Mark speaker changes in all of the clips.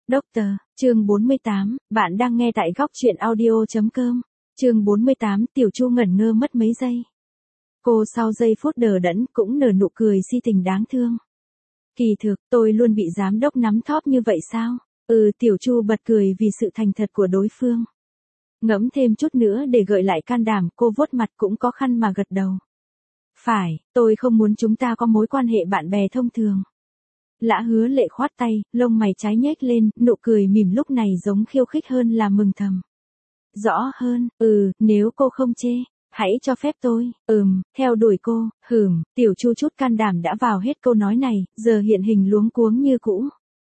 Speaker 1: Doctor, chương 48, bạn đang nghe tại góc truyện audio.com. Chương 48, Tiểu Chu ngẩn ngơ mất mấy giây. Cô sau giây phút đờ đẫn cũng nở nụ cười si tình đáng thương. Kỳ thực, tôi luôn bị giám đốc nắm thóp như vậy sao? Tiểu Chu bật cười vì sự thành thật của đối phương. Ngẫm thêm chút nữa để gợi lại can đảm, cô vuốt mặt cũng có khăn mà gật đầu. Phải, tôi không muốn chúng ta có mối quan hệ bạn bè thông thường. Lã Hứa Lệ khoát tay, lông mày trái nhếch lên, nụ cười mỉm lúc này giống khiêu khích hơn là mừng thầm. Rõ hơn, nếu cô không chê, hãy cho phép tôi, theo đuổi cô, Tiểu Chu chút can đảm đã vào hết câu nói này, giờ hiện hình luống cuống như cũ.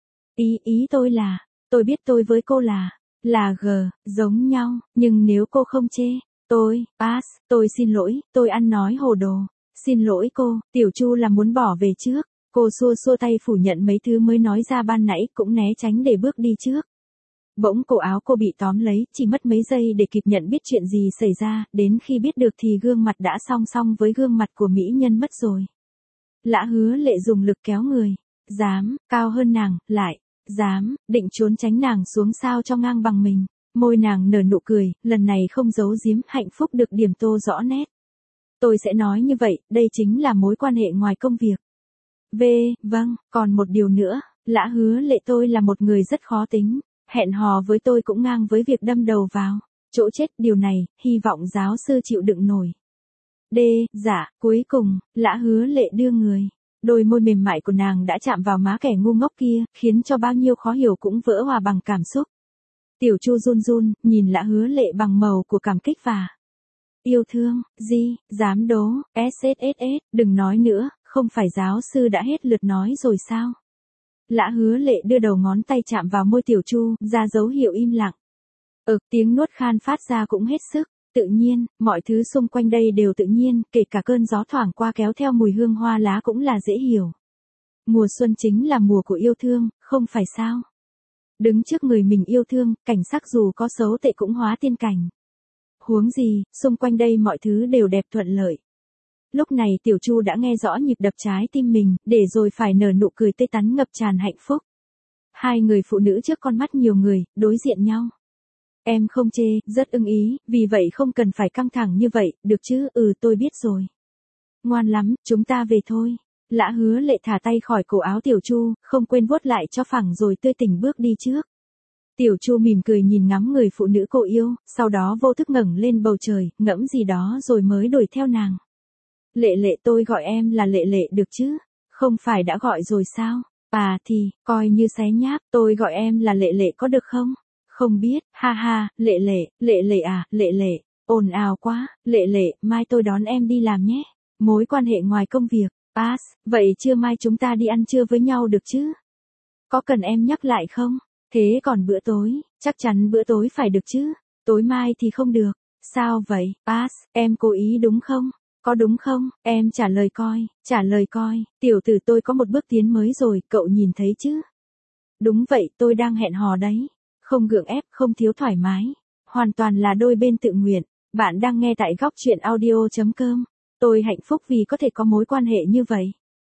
Speaker 1: Ý tôi là, tôi biết tôi với cô là giống nhau, nhưng nếu cô không chê, pass, tôi xin lỗi, tôi ăn nói hồ đồ. Xin lỗi cô, Tiểu Chu là muốn bỏ về trước. Cô xua xua tay phủ nhận mấy thứ mới nói ra ban nãy, cũng né tránh để bước đi trước. Bỗng cổ áo cô bị tóm lấy, chỉ mất mấy giây để kịp nhận biết chuyện gì xảy ra, đến khi biết được thì gương mặt đã song song với gương mặt của mỹ nhân mất rồi. Lã Hứa Lệ dùng lực kéo người, dám, cao hơn nàng, lại, dám, định trốn tránh nàng xuống sao cho ngang bằng mình. Môi nàng nở nụ cười, lần này không giấu giếm, hạnh phúc được điểm tô rõ nét. Tôi sẽ nói như vậy, đây chính là mối quan hệ ngoài công việc. Vâng, còn một điều nữa, Lã Hứa Lệ, tôi là một người rất khó tính, hẹn hò với tôi cũng ngang với việc đâm đầu vào chỗ chết, điều này, hy vọng giáo sư chịu đựng nổi. Dạ, cuối cùng, Lã Hứa Lệ đưa người, đôi môi mềm mại của nàng đã chạm vào má kẻ ngu ngốc kia, khiến cho bao nhiêu khó hiểu cũng vỡ hòa bằng cảm xúc. Tiểu Chu run run, nhìn Lã Hứa Lệ bằng màu của cảm kích và yêu thương. Dám đố, đừng nói nữa. Không phải giáo sư đã hết lượt nói rồi sao? Lã Hứa Lệ đưa đầu ngón tay chạm vào môi Tiểu Chu, ra dấu hiệu im lặng. Tiếng nuốt khan phát ra cũng hết sức tự nhiên, mọi thứ xung quanh đây đều tự nhiên, kể cả cơn gió thoảng qua kéo theo mùi hương hoa lá cũng là dễ hiểu. Mùa xuân chính là mùa của yêu thương, không phải sao? Đứng trước người mình yêu thương, cảnh sắc dù có xấu tệ cũng hóa tiên cảnh. Huống gì, xung quanh đây mọi thứ đều đẹp thuận lợi. Lúc này Tiểu Chu đã nghe rõ nhịp đập trái tim mình, để rồi phải nở nụ cười tươi tắn ngập tràn hạnh phúc. Hai người phụ nữ trước con mắt nhiều người, đối diện nhau. Em không chê, rất ưng ý, vì vậy không cần phải căng thẳng như vậy, được chứ? Tôi biết rồi. Ngoan lắm, chúng ta về thôi. Lã Hứa Lệ thả tay khỏi cổ áo Tiểu Chu, không quên vuốt lại cho phẳng rồi tươi tỉnh bước đi trước. Tiểu Chu mỉm cười nhìn ngắm người phụ nữ cô yêu, sau đó vô thức ngẩng lên bầu trời, ngẫm gì đó rồi mới đuổi theo nàng. Lệ Lệ, tôi gọi em là Lệ Lệ được chứ? Không phải đã gọi rồi sao? Thì, coi như xé nháp, tôi gọi em là Lệ Lệ có được không? Không biết, ha, Lệ Lệ à, Lệ Lệ, ồn ào quá, Lệ Lệ, mai tôi đón em đi làm nhé. Mối quan hệ ngoài công việc, pass, vậy trưa mai chúng ta đi ăn trưa với nhau được chứ? Có cần em nhắc lại không? Thế còn bữa tối, chắc chắn bữa tối phải được chứ? Tối mai thì không được. Sao vậy? Pass, em cố ý đúng không? Có đúng không? Em trả lời coi, tiểu tử tôi có một bước tiến mới rồi, cậu nhìn thấy chứ? Đúng vậy, tôi đang hẹn hò đấy. Không gượng ép, không thiếu thoải mái. Hoàn toàn là đôi bên tự nguyện. Bạn đang nghe tại góc truyện audio.com. Tôi hạnh phúc vì có thể có mối quan hệ như vậy.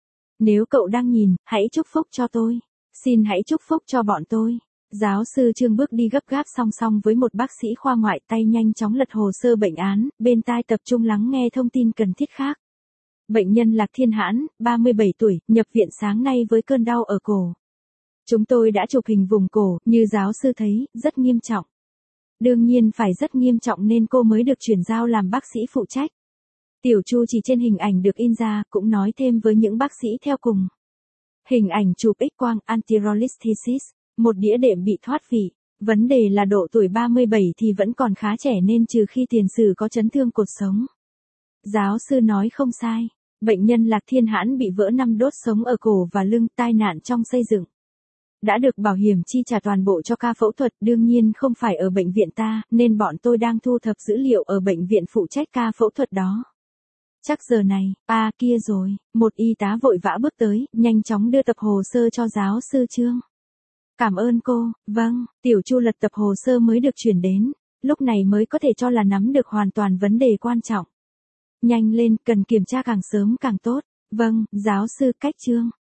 Speaker 1: Nếu cậu đang nhìn, hãy chúc phúc cho tôi. Xin hãy chúc phúc cho bọn tôi. Giáo sư Trương bước đi gấp gáp song song với một bác sĩ khoa ngoại, tay nhanh chóng lật hồ sơ bệnh án, bên tai tập trung lắng nghe thông tin cần thiết khác. Bệnh nhân Lạc Thiên Hãn, 37 tuổi, nhập viện sáng nay với cơn đau ở cổ. Chúng tôi đã chụp hình vùng cổ, như giáo sư thấy, rất nghiêm trọng. Đương nhiên phải rất nghiêm trọng nên cô mới được chuyển giao làm bác sĩ phụ trách. Tiểu Chu chỉ trên hình ảnh được in ra, cũng nói thêm với những bác sĩ theo cùng. Hình ảnh chụp X-quang anterolisthesis. Một đĩa đệm bị thoát vị. Vấn đề là độ tuổi 37 thì vẫn còn khá trẻ nên trừ khi tiền sử có chấn thương cột sống. Giáo sư nói không sai. Bệnh nhân Lạc Thiên Hãn bị vỡ 5 đốt sống ở cổ và lưng, tai nạn trong xây dựng. Đã được bảo hiểm chi trả toàn bộ cho ca phẫu thuật, đương nhiên không phải ở bệnh viện ta, nên bọn tôi đang thu thập dữ liệu ở bệnh viện phụ trách ca phẫu thuật đó. Chắc giờ này, kia rồi, một y tá vội vã bước tới, nhanh chóng đưa tập hồ sơ cho giáo sư Trương. Cảm ơn cô, vâng, Tiểu Chu lật tập hồ sơ mới được chuyển đến, lúc này mới có thể cho là nắm được hoàn toàn vấn đề quan trọng. Nhanh lên, cần kiểm tra càng sớm càng tốt. Vâng, giáo sư Cách Trương.